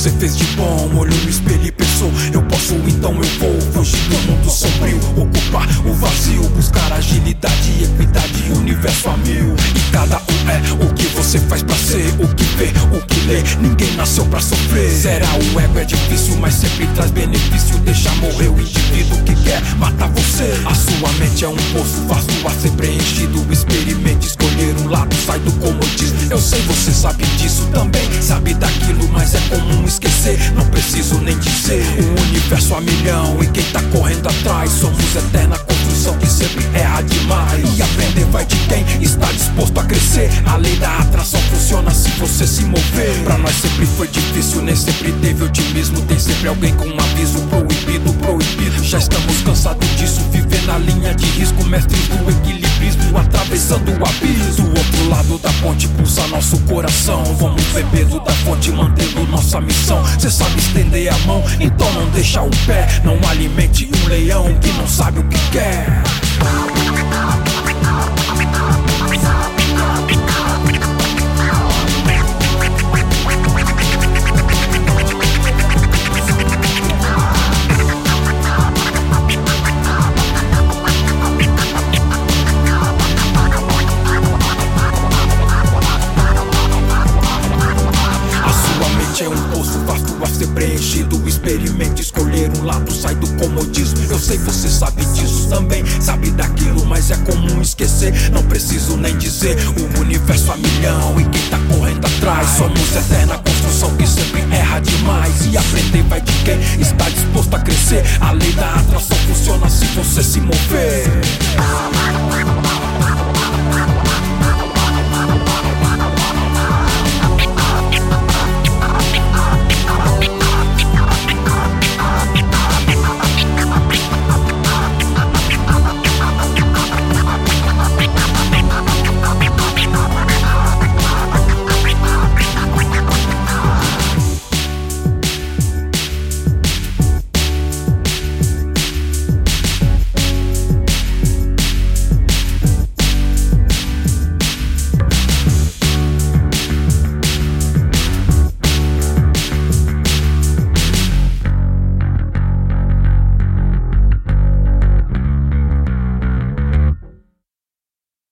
você fez de bom, olhou no espelho e pensou: eu posso, então eu vou fugir do mundo sombrio, ocupar o vazio, buscar agilidade, equidade, universo a mil. E cada um é o que você faz pra ser, o que vê, o que lê. Ninguém nasceu pra sofrer. Será o ego é difícil, mas sempre traz benefício. Deixa morrer o indivíduo que quer matar você. A sua mente é um poço fácil a ser preenchido. Experimente escolher um lado, sai do comodismo. Eu sei, você sabe disso também, sabe daquilo, mas é comum esquecer. Não preciso nem dizer. O universo a milhão e quem tá correndo atrás. Somos eterna construção que sempre erra demais. E aprender vai de quem está disposto a crescer. A lei da atração funciona se você se mover. Pra nós sempre foi difícil, nem sempre teve otimismo. Tem sempre alguém com um aviso proibido, proibido. Já estamos cansados disso, viver na linha de risco. Mestres do equilibrismo, atravessando o abismo. Do outro lado da ponte pulsa nosso coração. Vamos bebendo da fonte, mantendo nossa missão. Cê sabe estender a mão, então não deixa o pé. Não alimente um leão que não sabe o que quer. É um poço vasto a ser preenchido. Experimente escolher um lado, sai do comodismo. Eu sei, você sabe disso também, sabe daquilo, mas é comum esquecer. Não preciso nem dizer. O universo a milhão e quem tá correndo atrás. Somos eterna construção que sempre erra demais. E aprender vai de quem está disposto a crescer. A lei da atração funciona se